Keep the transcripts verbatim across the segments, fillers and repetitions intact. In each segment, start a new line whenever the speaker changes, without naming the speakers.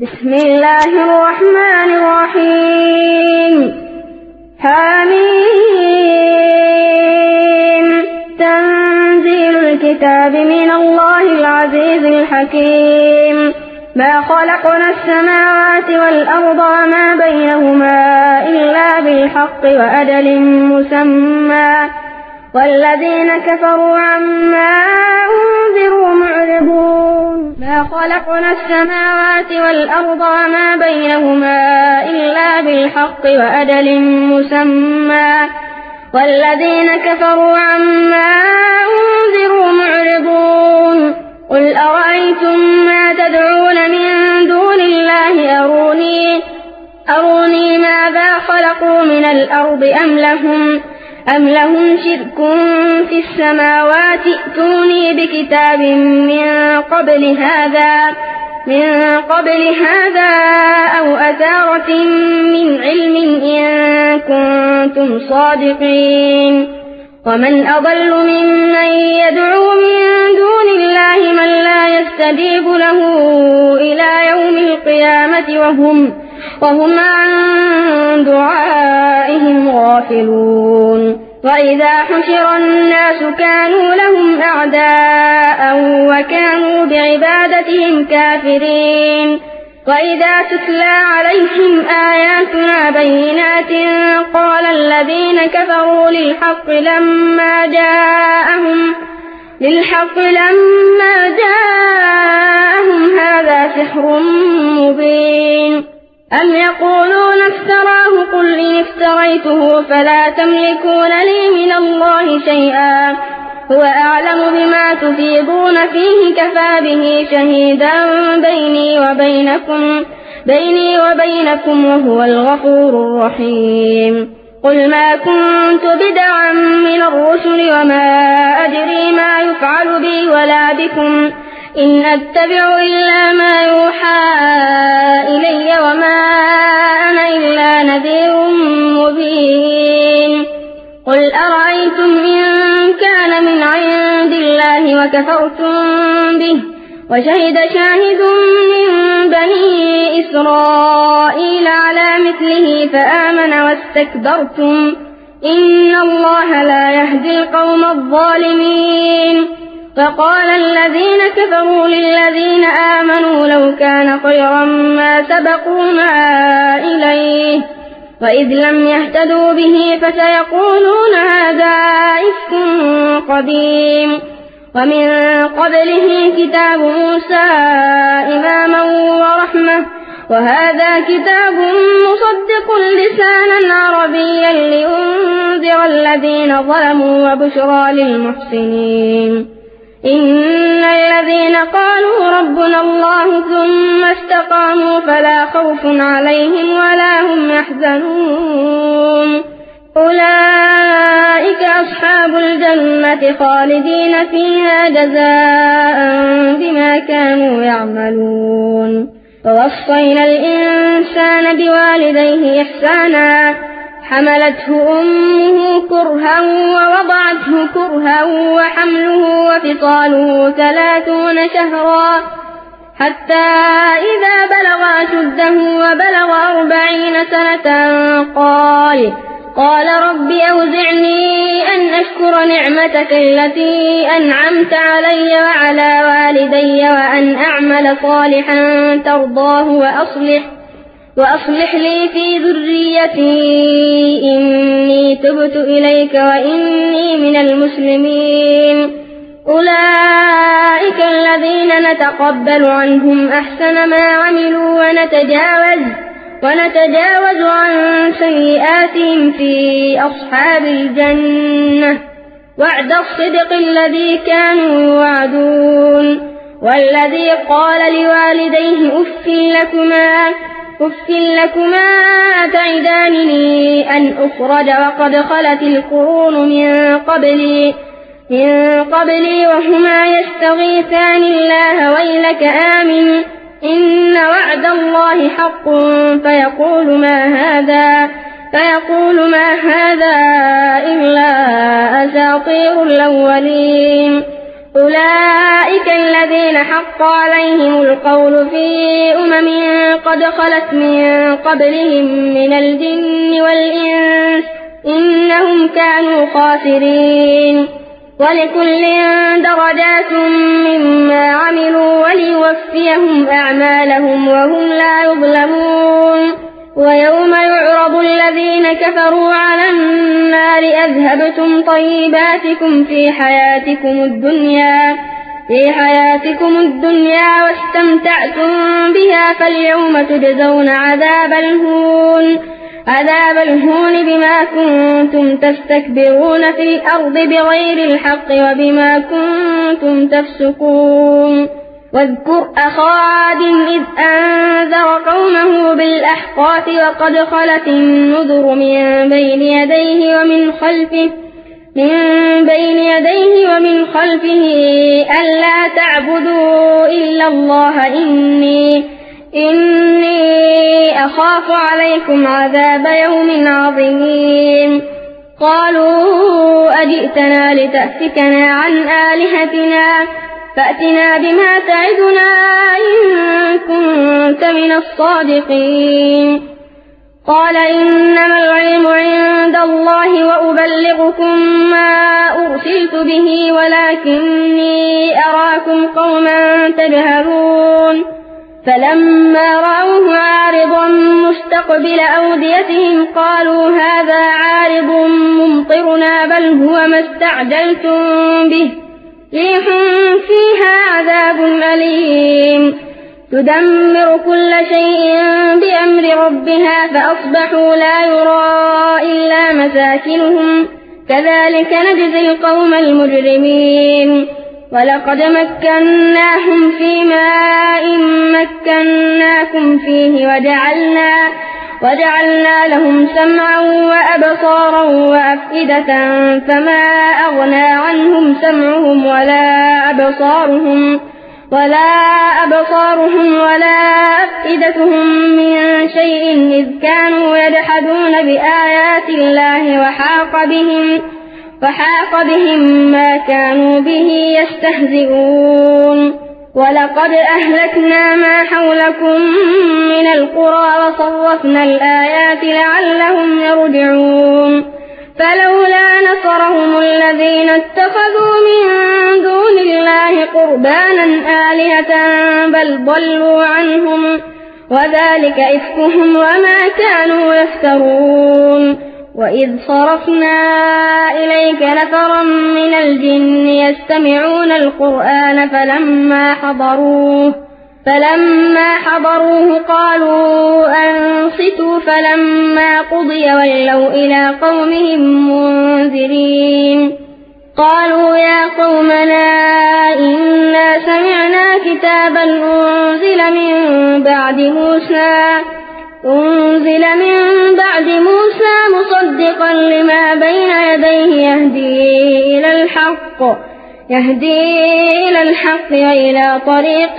بسم الله الرحمن الرحيم حميم تنزيل الكتاب من الله العزيز الحكيم ما خلقنا السماوات والأرض وما بينهما إلا بالحق وأجل مسمى والذين كفروا عما أنذروا معرضون ما خلقنا السماوات والأرض وما بينهما إلا بالحق وأجل مسمى والذين كفروا عما أنذروا معرضون قل أرأيتم ما تدعون من دون الله أروني أروني ماذا خلقوا من الأرض أم لهم أم لهم شرك في السماوات ائتوني بكتاب من قبل هذا من قبل هذا أو أثارة من علم إن كنتم صادقين ومن أضل ممن يدعو من دون الله من لا يستجيب له إلى يوم القيامة وهم وهم عن دعائهم غافلون وإذا حشر الناس كانوا لهم أعداء وكانوا بعبادتهم كافرين وإذا تتلى عليهم آياتنا بينات قال الذين كفروا للحق لما جاءهم للحق لما جاءهم هذا سحر مبين أم يقولون افتراه قل إن افتريته فلا تملكون لي من الله شيئا هو أعلم بما تفيضون فيه كفى به شهيدا بيني وبينكم بيني وبينكم وهو الغفور الرحيم قل ما كنت بدعا من الرسل وما أدري ما يفعل بي ولا بكم إن أتبع إلا ما يوحى إلي وما أنا إلا نذير مبين قل أرأيتم إن كان من عند الله وكفرتم به وشهد شاهد من بني إسرائيل على مثله فآمن واستكبرتم إن الله لا يهدي القوم الظالمين فقال الذين كفروا للذين آمنوا لو كان خيرا ما سبقونا إليه وإذ لم يهتدوا به فسيقولون هذا إفك قديم ومن قبله كتاب موسى إماما ورحمة وهذا كتاب مصدق لسانا عربيا لينذر الذين ظلموا وبشرى للمحسنين إن الذين قالوا ربنا الله ثم استقاموا فلا خوف عليهم ولا هم يحزنون أولئك أصحاب الجنة خالدين فيها جزاء بما كانوا يعملون ووصينا الإنسان بوالديه إحسانا حملته أمه كرها ووضعته كرها وحمله وفصاله ثلاثون شهرا حتى إذا بلغ أشده وبلغ أربعين سنة قال قال رب أوزعني أن أشكر نعمتك التي أنعمت علي وعلى والدي وأن أعمل صالحا ترضاه وأصلح وأصلح لي في ذريتي إني تبت إليك وإني من المسلمين أولئك الذين نتقبل عنهم أحسن ما عملوا ونتجاوز ونتجاوز عن سيئاتهم في أصحاب الجنة وعد الصدق الذي كانوا يوعدون والذي قال لوالديه أف لكما أف لكما تعدانني أن أخرج وقد خلت القرون من قبلي من قبلي وهما يستغيثان الله ويلك آمن إن وعد الله حق فيقول ما هذا فيقول ما هذا إلا أساطير الأولين أولئك الذين حق عليهم القول في أمم قد خلت من قبلهم من الجن والإنس إنهم كانوا خاسرين ولكل درجات مما عملوا وليوفيهم أعمالهم وهم لا يظلمون ويوم يعرض الذين كفروا على النار أذهبتم طيباتكم في حياتكم الدنيا في حياتكم الدنيا واستمتعتم بها فاليوم تجزون عذاب الهون عذاب الهون بما كنتم تستكبرون في الأرض بغير الحق وبما كنتم تفسقون واذكر أخا عاد إذ أنذر قومه بالأحقاف وقد خلت النذر من بين يديه ومن خلفه من بين يديه ومن خلفه ألا تعبدوا إلا الله إني إني أخاف عليكم عذاب يوم عظيم قالوا أجئتنا لتأفكنا عن آلهتنا فأتنا بما تعدنا إن كنت من الصادقين قال إنما العلم عند الله وأبلغكم ما أرسلت به ولكني أراكم قوما تجهلون فلما رأوه عارضا مستقبل أوديتهم قالوا هذا عارض ممطرنا بل هو ما استعجلتم به ريح فيها عذاب أليم تدمر كل شيء بأمر ربها فأصبحوا لا يرى إلا مساكنهم كذلك نجزي القوم المجرمين ولقد مكناهم في ماء مكناكم فيه وجعلنا, وجعلنا لهم سمعا وأبصارا وأفئدة فما أغنى عنهم سمعهم ولا أبصارهم ولا أبصارهم ولا أفئدتهم من شيء إذ كانوا يجحدون بآيات الله وحاق بهم وحاق بهم ما كانوا به يستهزئون ولقد أهلكنا ما حولكم من القرى وصرفنا الآيات لعلهم يرجعون فلولا نصرهم الذين اتخذوا من دون الله قربانا آلهة بل ضلوا عنهم وذلك إفكهم وما كانوا يفترون وإذ صرفنا إليك نفرا من الجن يستمعون القرآن فلما حضروه فلما حضروه قالوا أنصتوا فلما قضي ولوا إلى قومهم منذرين قالوا يا قومنا إنا سمعنا كتابا أنزل من بعد موسى أنزل من بعد موسى مصدقا لما بين يديه يهدي إلى الحق يهدي إلى الحق وإلى طريق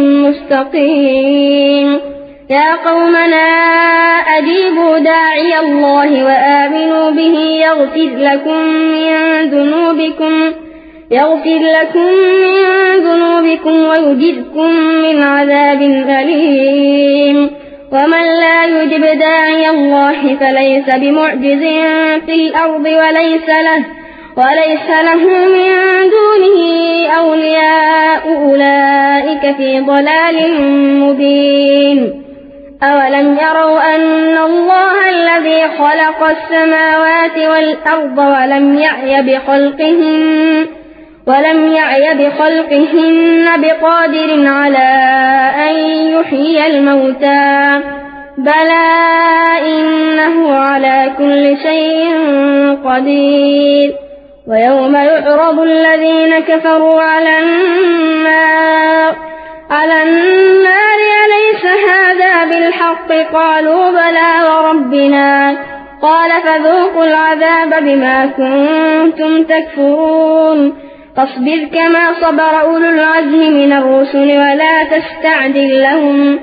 مستقيم يا قومنا أجيبوا داعي الله وآمنوا به يغفر لكم من ذنوبكم يغفر لكم من ذنوبكم ويجركم من عذاب أليم ومن لا يجب داعي الله فليس بمعجز في الأرض وليس له وليس له من دونه أولياء أولئك في ضلال مبين أولم يروا أن الله الذي خلق السماوات والأرض ولم يعي بخلقهن ولم يعي بخلقهن بقادر على أن يحيي الموتى بلى إنه على كل شيء قدير ويوم يعرض الذين كفروا على النار على النار أليس هذا بالحق قالوا بلى وربنا قال فذوقوا العذاب بما كنتم تكفرون فاصبر كما صبر أولو العزم من الرسل ولا تستعجل لهم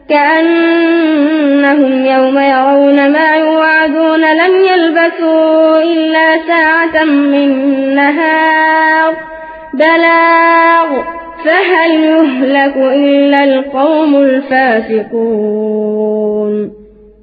كأنهم يوم يرون ما يوعدون لم يلبثوا إلا ساعة من نهار بلاغ فهل يهلك إلا القوم الفاسقون.